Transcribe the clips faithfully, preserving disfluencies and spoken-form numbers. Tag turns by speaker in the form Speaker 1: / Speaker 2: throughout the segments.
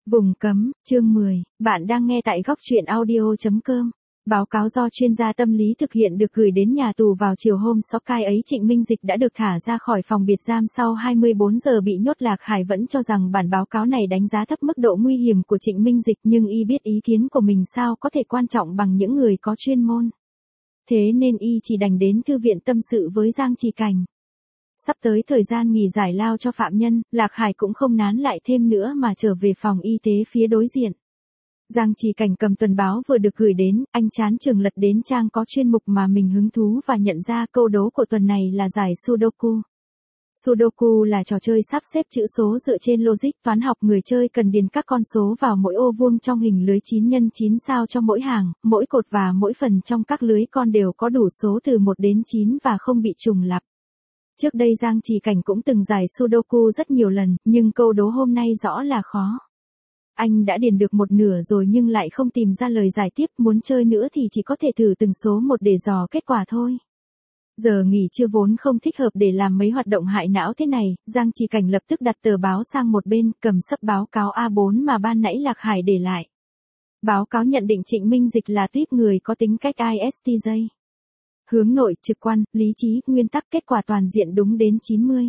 Speaker 1: Vùng cấm, chương mười, bạn đang nghe tại góc truyện audio chấm com. Báo cáo do chuyên gia tâm lý thực hiện được gửi đến nhà tù vào chiều hôm sáu cai ấy. Trịnh Minh Dịch đã được thả ra khỏi phòng biệt giam sau hai mươi bốn giờ bị nhốt. Lạc Hải vẫn cho rằng bản báo cáo này đánh giá thấp mức độ nguy hiểm của Trịnh Minh Dịch, nhưng y biết ý kiến của mình sao có thể quan trọng bằng những người có chuyên môn. Thế nên y chỉ đành đến thư viện tâm sự với Giang Trì Cảnh. Sắp tới thời gian nghỉ giải lao cho phạm nhân, Lạc Hải cũng không nán lại thêm nữa mà trở về phòng y tế phía đối diện. Giang Trì Cảnh cầm tuần báo vừa được gửi đến, anh chán chừng lật đến trang có chuyên mục mà mình hứng thú và nhận ra câu đố của tuần này là giải Sudoku. Sudoku là trò chơi sắp xếp chữ số dựa trên logic toán học. Người chơi cần điền các con số vào mỗi ô vuông trong hình lưới chín nhân chín sao cho mỗi hàng, mỗi cột và mỗi phần trong các lưới con đều có đủ số từ một đến chín và không bị trùng lặp. Trước đây Giang Trì Cảnh cũng từng giải Sudoku rất nhiều lần, nhưng câu đố hôm nay rõ là khó. Anh đã điền được một nửa rồi nhưng lại không tìm ra lời giải tiếp, muốn chơi nữa thì chỉ có thể thử từng số một để dò kết quả thôi. Giờ nghỉ trưa vốn không thích hợp để làm mấy hoạt động hại não thế này, Giang Trì Cảnh lập tức đặt tờ báo sang một bên, cầm sấp báo cáo A bốn mà ban nãy Lạc Hải để lại. Báo cáo nhận định Trịnh Minh Dịch là tuýp người có tính cách i ét ti gi. Hướng nội, trực quan, lý trí, nguyên tắc, kết quả toàn diện đúng đến chín mươi.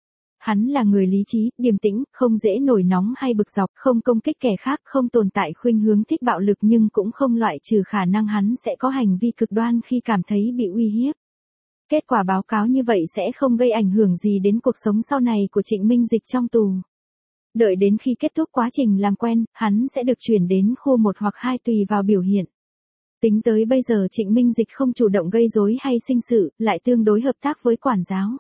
Speaker 1: Hắn là người lý trí, điềm tĩnh, không dễ nổi nóng hay bực dọc, không công kích kẻ khác, không tồn tại khuynh hướng thích bạo lực nhưng cũng không loại trừ khả năng hắn sẽ có hành vi cực đoan khi cảm thấy bị uy hiếp. Kết quả báo cáo như vậy sẽ không gây ảnh hưởng gì đến cuộc sống sau này của Trịnh Minh Dịch trong tù. Đợi đến khi kết thúc quá trình làm quen, hắn sẽ được chuyển đến khu một hoặc hai tùy vào biểu hiện. Tính tới bây giờ Trịnh Minh Dịch không chủ động gây rối hay sinh sự, lại tương đối hợp tác với quản giáo.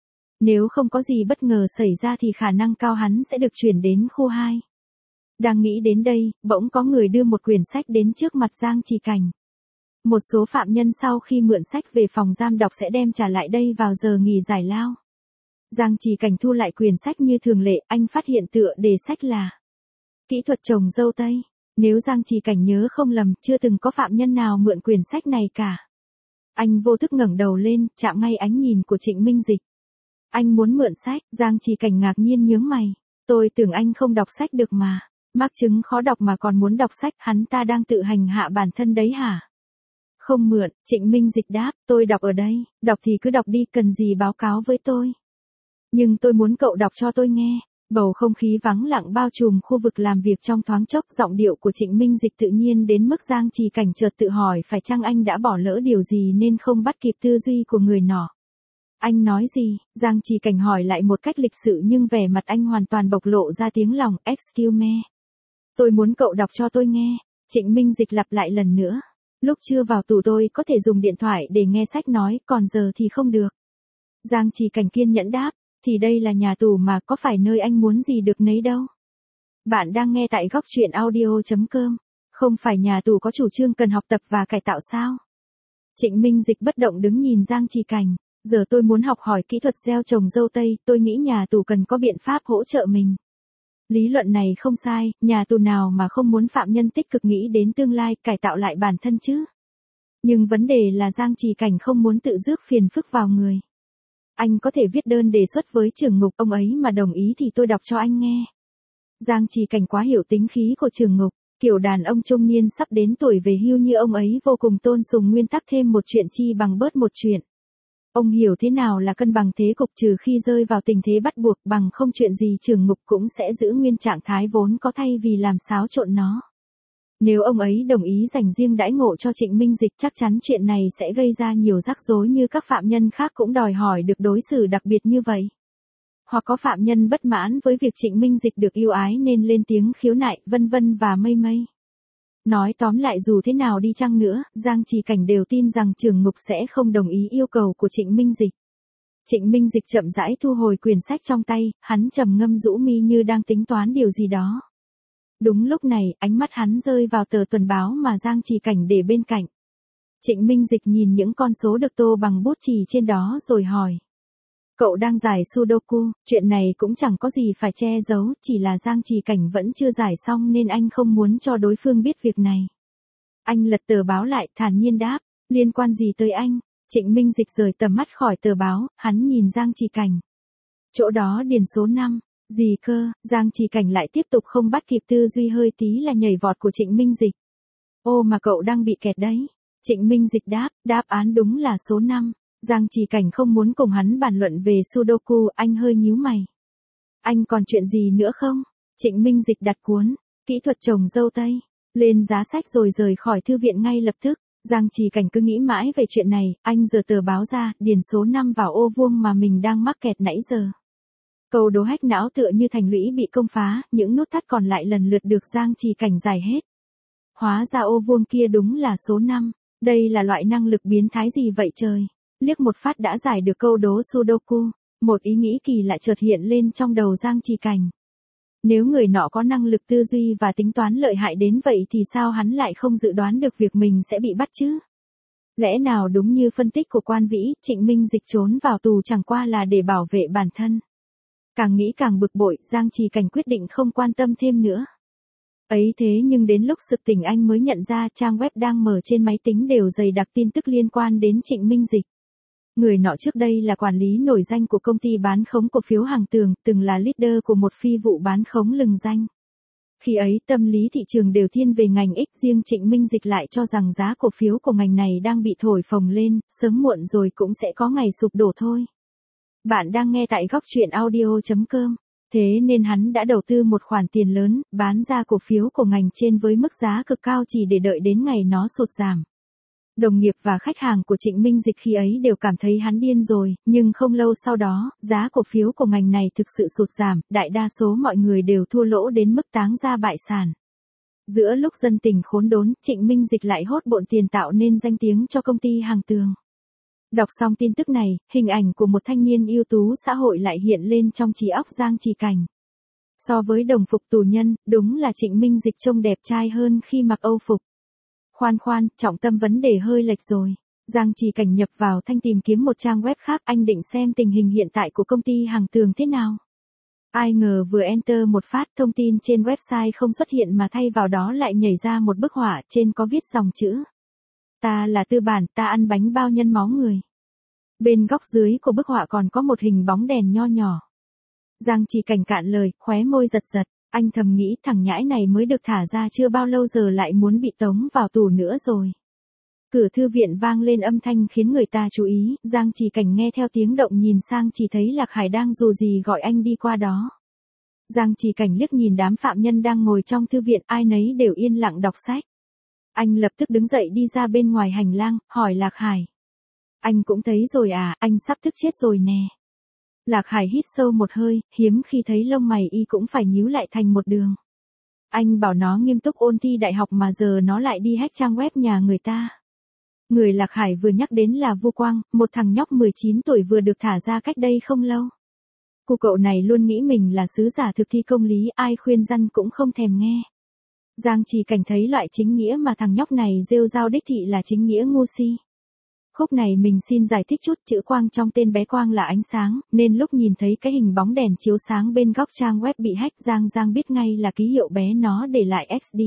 Speaker 1: Nếu không có gì bất ngờ xảy ra thì khả năng cao hắn sẽ được chuyển đến khu hai. Đang nghĩ đến đây, bỗng có người đưa một quyển sách đến trước mặt Giang Trì Cảnh. Một số phạm nhân sau khi mượn sách về phòng giam đọc sẽ đem trả lại đây vào giờ nghỉ giải lao. Giang Trì Cảnh thu lại quyển sách như thường lệ, anh phát hiện tựa đề sách là Kỹ thuật trồng dâu tây. Nếu Giang Trì Cảnh nhớ không lầm, chưa từng có phạm nhân nào mượn quyển sách này cả. Anh vô thức ngẩng đầu lên, chạm ngay ánh nhìn của Trịnh Minh Dịch. Anh muốn mượn sách, Giang Trì Cảnh ngạc nhiên nhướng mày. Tôi tưởng anh không đọc sách được mà. Mắc chứng khó đọc mà còn muốn đọc sách, hắn ta đang tự hành hạ bản thân đấy hả? Không mượn, Trịnh Minh Dịch đáp, tôi đọc ở đây, đọc thì cứ đọc đi, cần gì báo cáo với tôi. Nhưng tôi muốn cậu đọc cho tôi nghe. Bầu không khí vắng lặng bao trùm khu vực làm việc trong thoáng chốc, giọng điệu của Trịnh Minh Dịch tự nhiên đến mức Giang Trì Cảnh chợt tự hỏi phải chăng anh đã bỏ lỡ điều gì nên không bắt kịp tư duy của người nọ. Anh nói gì? Giang Trì Cảnh hỏi lại một cách lịch sự nhưng vẻ mặt anh hoàn toàn bộc lộ ra tiếng lòng. Excuse me. Tôi muốn cậu đọc cho tôi nghe. Trịnh Minh Dịch lặp lại lần nữa. Lúc chưa vào tù tôi có thể dùng điện thoại để nghe sách nói, còn giờ thì không được. Giang Trì Cảnh kiên nhẫn đáp. Thì đây là nhà tù mà, có phải nơi anh muốn gì được nấy đâu. Bạn đang nghe tại góc truyện audio chấm com. Không phải nhà tù có chủ trương cần học tập và cải tạo sao? Trịnh Minh Dịch bất động đứng nhìn Giang Trì Cảnh. Giờ tôi muốn học hỏi kỹ thuật gieo trồng dâu tây, tôi nghĩ nhà tù cần có biện pháp hỗ trợ mình. Lý luận này không sai, nhà tù nào mà không muốn phạm nhân tích cực nghĩ đến tương lai, cải tạo lại bản thân chứ. Nhưng vấn đề là Giang Trì Cảnh không muốn tự rước phiền phức vào người. Anh có thể viết đơn đề xuất với trưởng ngục, ông ấy mà đồng ý thì tôi đọc cho anh nghe. Giang Trì Cảnh quá hiểu tính khí của trưởng ngục, kiểu đàn ông trung niên sắp đến tuổi về hưu như ông ấy vô cùng tôn sùng nguyên tắc thêm một chuyện chi bằng bớt một chuyện. Ông hiểu thế nào là cân bằng thế cục, trừ khi rơi vào tình thế bắt buộc, bằng không chuyện gì trưởng ngục cũng sẽ giữ nguyên trạng thái vốn có thay vì làm xáo trộn nó. Nếu ông ấy đồng ý dành riêng đãi ngộ cho Trịnh Minh Dịch, chắc chắn chuyện này sẽ gây ra nhiều rắc rối như các phạm nhân khác cũng đòi hỏi được đối xử đặc biệt như vậy. Hoặc có phạm nhân bất mãn với việc Trịnh Minh Dịch được yêu ái nên lên tiếng khiếu nại, vân vân và mây mây. Nói tóm lại dù thế nào đi chăng nữa, Giang Trì Cảnh đều tin rằng trưởng ngục sẽ không đồng ý yêu cầu của Trịnh Minh Dịch. Trịnh Minh Dịch chậm rãi thu hồi quyển sách trong tay, hắn trầm ngâm rũ mi như đang tính toán điều gì đó. Đúng lúc này, ánh mắt hắn rơi vào tờ tuần báo mà Giang Trì Cảnh để bên cạnh. Trịnh Minh Dịch nhìn những con số được tô bằng bút chì trên đó rồi hỏi. Cậu đang giải Sudoku, chuyện này cũng chẳng có gì phải che giấu, chỉ là Giang Trì Cảnh vẫn chưa giải xong nên anh không muốn cho đối phương biết việc này. Anh lật tờ báo lại, thản nhiên đáp, liên quan gì tới anh? Trịnh Minh Dịch rời tầm mắt khỏi tờ báo, hắn nhìn Giang Trì Cảnh. Chỗ đó điền số năm, Gì cơ? Giang Trì Cảnh lại tiếp tục không bắt kịp tư duy hơi tí là nhảy vọt của Trịnh Minh Dịch. Ô mà cậu đang bị kẹt đấy. Trịnh Minh Dịch đáp, đáp án đúng là số năm. Giang Trì Cảnh không muốn cùng hắn bàn luận về Sudoku, anh hơi nhíu mày. Anh còn chuyện gì nữa không? Trịnh Minh Dịch đặt cuốn, kỹ thuật trồng dâu tây, lên giá sách rồi rời khỏi thư viện ngay lập tức. Giang Trì Cảnh cứ nghĩ mãi về chuyện này, anh giở tờ báo ra, điền số năm vào ô vuông mà mình đang mắc kẹt nãy giờ. Câu đố hack não tựa như thành lũy bị công phá, những nút thắt còn lại lần lượt được Giang Trì Cảnh giải hết. Hóa ra ô vuông kia đúng là số năm, đây là loại năng lực biến thái gì vậy trời? Liếc một phát đã giải được câu đố Sudoku, một ý nghĩ kỳ lạ chợt hiện lên trong đầu Giang Trì Cảnh. Nếu người nọ có năng lực tư duy và tính toán lợi hại đến vậy thì sao hắn lại không dự đoán được việc mình sẽ bị bắt chứ? Lẽ nào đúng như phân tích của Quan Vĩ, Trịnh Minh Dịch trốn vào tù chẳng qua là để bảo vệ bản thân? Càng nghĩ càng bực bội, Giang Trì Cảnh quyết định không quan tâm thêm nữa. Ấy thế nhưng đến lúc sực tỉnh anh mới nhận ra trang web đang mở trên máy tính đều dày đặc tin tức liên quan đến Trịnh Minh Dịch. Người nọ trước đây là quản lý nổi danh của công ty bán khống cổ phiếu Hàng Tường, từng là leader của một phi vụ bán khống lừng danh. Khi ấy tâm lý thị trường đều thiên về ngành X, riêng Trịnh Minh Dịch lại cho rằng giá cổ phiếu của ngành này đang bị thổi phồng lên, sớm muộn rồi cũng sẽ có ngày sụp đổ thôi. Bạn đang nghe tại góc truyện audio chấm com. Thế nên hắn đã đầu tư một khoản tiền lớn, bán ra cổ phiếu của ngành trên với mức giá cực cao chỉ để đợi đến ngày nó sụt giảm. Đồng nghiệp và khách hàng của Trịnh Minh Dịch khi ấy đều cảm thấy hắn điên rồi, nhưng không lâu sau đó, giá cổ phiếu của ngành này thực sự sụt giảm, đại đa số mọi người đều thua lỗ đến mức táng ra bại sản. Giữa lúc dân tình khốn đốn, Trịnh Minh Dịch lại hốt bộn tiền tạo nên danh tiếng cho công ty Hàng Tường. Đọc xong tin tức này, hình ảnh của một thanh niên ưu tú xã hội lại hiện lên trong trí óc Giang Trì Cảnh. So với đồng phục tù nhân, đúng là Trịnh Minh Dịch trông đẹp trai hơn khi mặc âu phục. Khoan khoan, trọng tâm vấn đề hơi lệch rồi. Giang Trì Cảnh nhập vào thanh tìm kiếm một trang web khác, anh định xem tình hình hiện tại của công ty Hàng Tường thế nào. Ai ngờ vừa enter một phát, thông tin trên website không xuất hiện mà thay vào đó lại nhảy ra một bức họa, trên có viết dòng chữ. Ta là tư bản, ta ăn bánh bao nhân máu người. Bên góc dưới của bức họa còn có một hình bóng đèn nho nhỏ. Giang Trì Cảnh cạn lời, khóe môi giật giật, anh thầm nghĩ thằng nhãi này mới được thả ra chưa bao lâu giờ lại muốn bị tống vào tù nữa rồi. Cửa thư viện vang lên âm thanh khiến người ta chú ý, Giang Trì Cảnh nghe theo tiếng động nhìn sang chỉ thấy Lạc Hải đang dù gì gọi anh đi qua đó. Giang Trì Cảnh liếc nhìn đám phạm nhân đang ngồi trong thư viện, ai nấy đều yên lặng đọc sách. Anh lập tức đứng dậy đi ra bên ngoài hành lang, hỏi Lạc Hải. Anh cũng thấy rồi à, anh sắp thức chết rồi nè. Lạc Hải hít sâu một hơi, hiếm khi thấy lông mày y cũng phải nhíu lại thành một đường. Anh bảo nó nghiêm túc ôn thi đại học mà giờ nó lại đi hack trang web nhà người ta. Người Lạc Hải vừa nhắc đến là Vu Quang, một thằng nhóc mười chín tuổi vừa được thả ra cách đây không lâu. Cô cậu này luôn nghĩ mình là sứ giả thực thi công lý, ai khuyên răn cũng không thèm nghe. Giang Trì Cảnh thấy loại chính nghĩa mà thằng nhóc này rêu rao đích thị là chính nghĩa ngu si. Khúc này mình xin giải thích chút, chữ Quang trong tên bé Quang là ánh sáng, nên lúc nhìn thấy cái hình bóng đèn chiếu sáng bên góc trang web bị hack, Giang Giang biết ngay là ký hiệu bé nó để lại ích đê.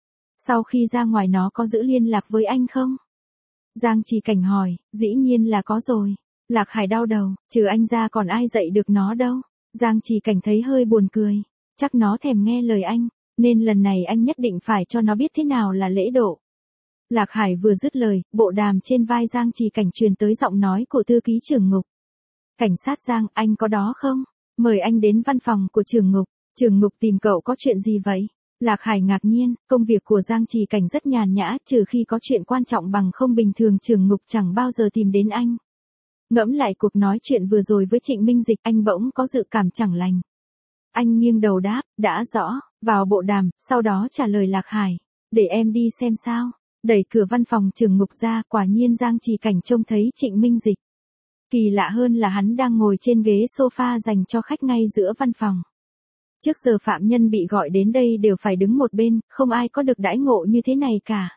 Speaker 1: Sau khi ra ngoài nó có giữ liên lạc với anh không? Giang Trì Cảnh hỏi, dĩ nhiên là có rồi. Lạc Hải đau đầu, trừ anh ra còn ai dạy được nó đâu. Giang Trì Cảnh thấy hơi buồn cười, chắc nó thèm nghe lời anh, nên lần này anh nhất định phải cho nó biết thế nào là lễ độ. Lạc Hải vừa dứt lời, bộ đàm trên vai Giang Trì Cảnh truyền tới giọng nói của thư ký trưởng ngục. Cảnh sát Giang, anh có đó không? Mời anh đến văn phòng của trưởng ngục. Trưởng ngục tìm cậu có chuyện gì vậy? Lạc Hải ngạc nhiên, công việc của Giang Trì Cảnh rất nhàn nhã, trừ khi có chuyện quan trọng bằng không bình thường trưởng ngục chẳng bao giờ tìm đến anh. Ngẫm lại cuộc nói chuyện vừa rồi với Trịnh Minh Dịch, anh bỗng có dự cảm chẳng lành. Anh nghiêng đầu đáp, đã rõ, vào bộ đàm, sau đó trả lời Lạc Hải. Để em đi xem sao. Đẩy cửa văn phòng trưởng ngục ra, quả nhiên Giang Trì Cảnh trông thấy Trịnh Minh Dịch. Kỳ lạ hơn là hắn đang ngồi trên ghế sofa dành cho khách ngay giữa văn phòng. Trước giờ phạm nhân bị gọi đến đây đều phải đứng một bên, không ai có được đãi ngộ như thế này cả.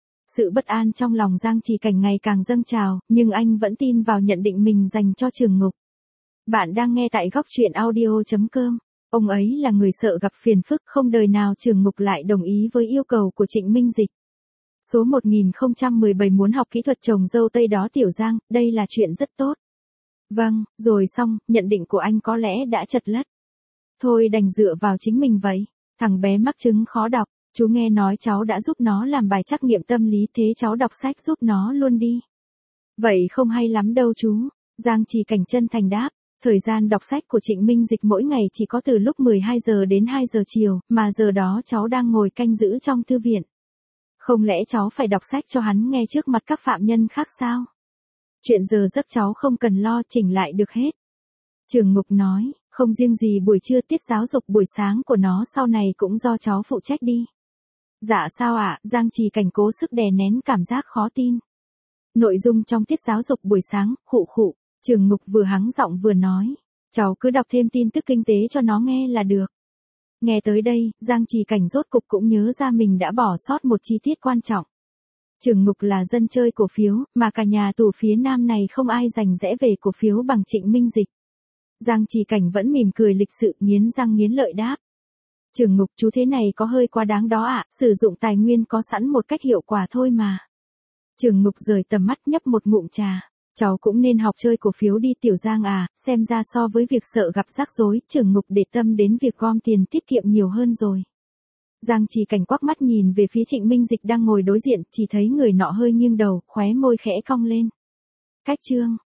Speaker 1: Sự bất an trong lòng Giang Trì Cảnh ngày càng dâng trào, nhưng anh vẫn tin vào nhận định mình dành cho trưởng ngục. Bạn đang nghe tại góc truyện audio chấm com. Ông ấy là người sợ gặp phiền phức, không đời nào trưởng ngục lại đồng ý với yêu cầu của Trịnh Minh Dịch. Số một nghìn không trăm mười bảy muốn học kỹ thuật trồng dâu tây đó Tiểu Giang, đây là chuyện rất tốt. Vâng, rồi xong, nhận định của anh có lẽ đã chật lất. Thôi đành dựa vào chính mình vậy. Thằng bé mắc chứng khó đọc, chú nghe nói cháu đã giúp nó làm bài trắc nghiệm tâm lý, thế cháu đọc sách giúp nó luôn đi. Vậy không hay lắm đâu chú. Giang Trì Cảnh chân thành đáp. Thời gian đọc sách của Trịnh Minh Dịch mỗi ngày chỉ có từ lúc mười hai giờ đến hai giờ chiều, mà giờ đó cháu đang ngồi canh giữ trong thư viện. Không lẽ cháu phải đọc sách cho hắn nghe trước mặt các phạm nhân khác sao? Chuyện giờ giấc cháu không cần lo, chỉnh lại được hết. Trường Ngục nói, không riêng gì buổi trưa, tiết giáo dục buổi sáng của nó sau này cũng do cháu phụ trách đi. Dạ sao ạ? Giang Trì Cảnh cố sức đè nén cảm giác khó tin. Nội dung trong tiết giáo dục buổi sáng, khụ khụ. Trường Ngục vừa hắng giọng vừa nói, cháu cứ đọc thêm tin tức kinh tế cho nó nghe là được. Nghe tới đây, Giang Trì Cảnh rốt cục cũng nhớ ra mình đã bỏ sót một chi tiết quan trọng. Trường Ngục là dân chơi cổ phiếu, mà cả nhà tù phía Nam này không ai rành rẽ về cổ phiếu bằng Trịnh Minh Dịch. Giang Trì Cảnh vẫn mỉm cười lịch sự, nghiến răng nghiến lợi đáp. Trường Ngục, chú thế này có hơi quá đáng đó ạ, sử dụng tài nguyên có sẵn một cách hiệu quả thôi mà. Trường Ngục rời tầm mắt nhấp một ngụm trà. Cháu cũng nên học chơi cổ phiếu đi Tiểu Giang à, xem ra so với việc sợ gặp rắc rối, Trường Ngục để tâm đến việc gom tiền tiết kiệm nhiều hơn rồi. Giang Trì Cảnh quắc mắt nhìn về phía Trịnh Minh Dịch đang ngồi đối diện, chỉ thấy người nọ hơi nghiêng đầu, khóe môi khẽ cong lên. Cách chương